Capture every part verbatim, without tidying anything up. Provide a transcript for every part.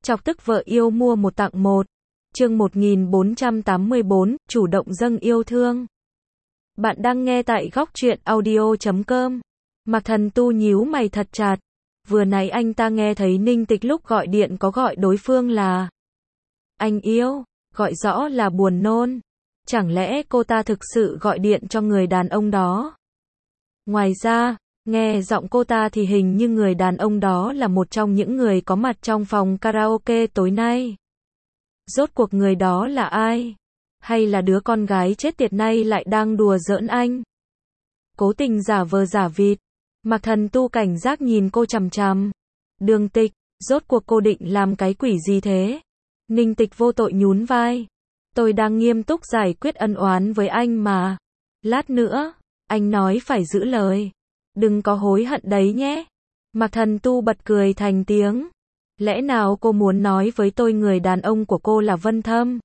Chọc tức vợ yêu mua một tặng một. Chương một nghìn bốn trăm tám mươi bốn, chủ động dâng yêu thương. Bạn đang nghe tại góc truyện audio chấm com. Mạc Thần Tu nhíu mày thật chặt. Vừa nãy anh ta nghe thấy Ninh Tịch lúc gọi điện có gọi đối phương là anh yêu, gọi rõ là buồn nôn. Chẳng lẽ cô ta thực sự gọi điện cho người đàn ông đó? Ngoài ra, nghe giọng cô ta thì hình như người đàn ông đó là một trong những người có mặt trong phòng karaoke tối nay. Rốt cuộc người đó là ai? Hay là đứa con gái chết tiệt này lại đang đùa giỡn anh? Cố tình giả vờ giả vịt. Mạc Thần Tu cảnh giác nhìn cô chằm chằm. Đường Tịch, rốt cuộc cô định làm cái quỷ gì thế? Ninh Tịch vô tội nhún vai. Tôi đang nghiêm túc giải quyết ân oán với anh mà. Lát nữa, anh nói phải giữ lời. Đừng có hối hận đấy nhé. Mạc Thần Tu bật cười thành tiếng. Lẽ nào cô muốn nói với tôi người đàn ông của cô là Vân Thâm?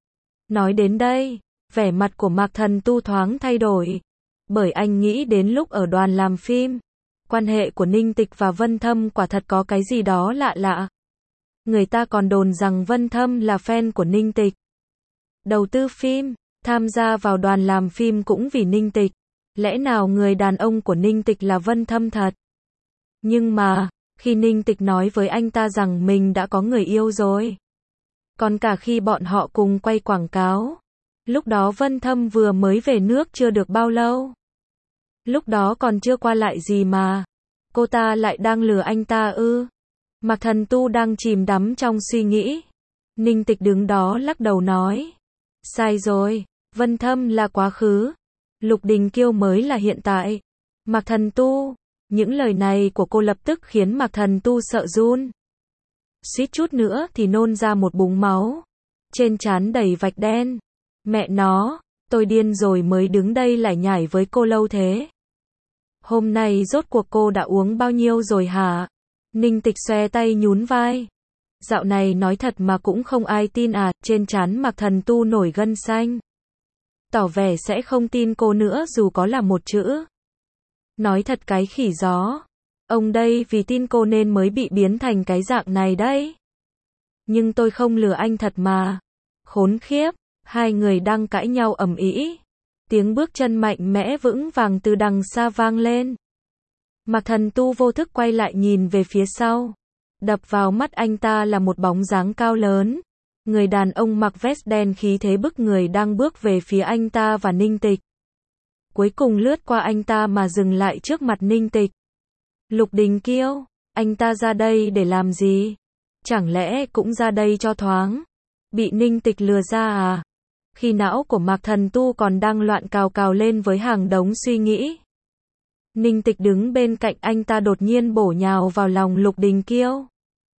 Nói đến đây, vẻ mặt của Mạc Thần Tu thoáng thay đổi. Bởi anh nghĩ đến lúc ở đoàn làm phim, quan hệ của Ninh Tịch và Vân Thâm quả thật có cái gì đó lạ lạ. Người ta còn đồn rằng Vân Thâm là fan của Ninh Tịch. Đầu tư phim, tham gia vào đoàn làm phim cũng vì Ninh Tịch. Lẽ nào người đàn ông của Ninh Tịch là Vân Thâm thật? Nhưng mà, khi Ninh Tịch nói với anh ta rằng mình đã có người yêu rồi. Còn cả khi bọn họ cùng quay quảng cáo. Lúc đó Vân Thâm vừa mới về nước chưa được bao lâu. Lúc đó còn chưa qua lại gì mà. Cô ta lại đang lừa anh ta ư? Mạc Thần Tu đang chìm đắm trong suy nghĩ. Ninh Tịch đứng đó lắc đầu nói. Sai rồi, Vân Thâm là quá khứ. Lục Đình Kiêu mới là hiện tại. Mạc Thần Tu, những lời này của cô lập tức khiến Mạc Thần Tu sợ run. Suýt chút nữa thì nôn ra một búng máu. Trên trán đầy vạch đen. Mẹ nó, tôi điên rồi mới đứng đây lải nhải với cô lâu thế. Hôm nay rốt cuộc cô đã uống bao nhiêu rồi hả? Ninh Tịch xoe tay nhún vai. Dạo này nói thật mà cũng không ai tin à, trên trán Mạc Thần Tu nổi gân xanh. Tỏ vẻ sẽ không tin cô nữa dù có là một chữ. Nói thật cái khỉ gió. Ông đây vì tin cô nên mới bị biến thành cái dạng này đấy. Nhưng tôi không lừa anh thật mà. Khốn khiếp, hai người đang cãi nhau ầm ĩ. Tiếng bước chân mạnh mẽ vững vàng từ đằng xa vang lên. Mạc Thần Tu vô thức quay lại nhìn về phía sau. Đập vào mắt anh ta là một bóng dáng cao lớn. Người đàn ông mặc vest đen khí thế bức người đang bước về phía anh ta và Ninh Tịch. Cuối cùng lướt qua anh ta mà dừng lại trước mặt Ninh Tịch. Lục Đình Kiêu, anh ta ra đây để làm gì? Chẳng lẽ cũng ra đây cho thoáng? Bị Ninh Tịch lừa ra à? Khi não của Mạc Thần Tu còn đang loạn cào cào lên với hàng đống suy nghĩ. Ninh Tịch đứng bên cạnh anh ta đột nhiên bổ nhào vào lòng Lục Đình Kiêu.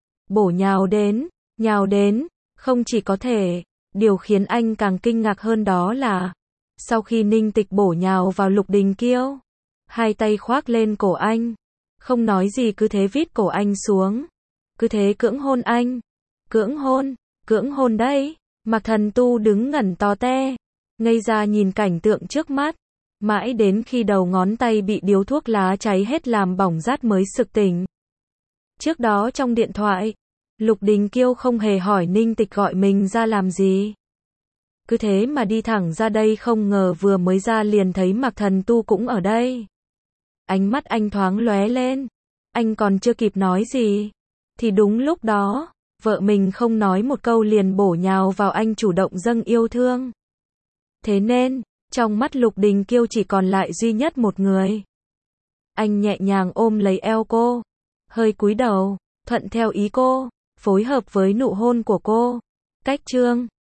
Bổ nhào đến, nhào đến, không chỉ có thể, điều khiến anh càng kinh ngạc hơn đó là, sau khi Ninh Tịch bổ nhào vào Lục Đình Kiêu, hai tay khoác lên cổ anh, không nói gì cứ thế vít cổ anh xuống, cứ thế cưỡng hôn anh, cưỡng hôn, cưỡng hôn đấy. Mạc Thần Tu đứng ngẩn to te, ngây ra nhìn cảnh tượng trước mắt, mãi đến khi đầu ngón tay bị điếu thuốc lá cháy hết làm bỏng rát mới sực tỉnh. Trước đó trong điện thoại, Lục Đình Kiêu không hề hỏi Ninh Tịch gọi mình ra làm gì. Cứ thế mà đi thẳng ra đây, không ngờ vừa mới ra liền thấy Mạc Thần Tu cũng ở đây. Ánh mắt anh thoáng lóe lên, anh còn chưa kịp nói gì, thì đúng lúc đó, vợ mình không nói một câu liền bổ nhào vào anh chủ động dâng yêu thương. Thế nên, trong mắt Lục Đình Kiêu chỉ còn lại duy nhất một người. Anh nhẹ nhàng ôm lấy eo cô, hơi cúi đầu, thuận theo ý cô, phối hợp với nụ hôn của cô. Cách chương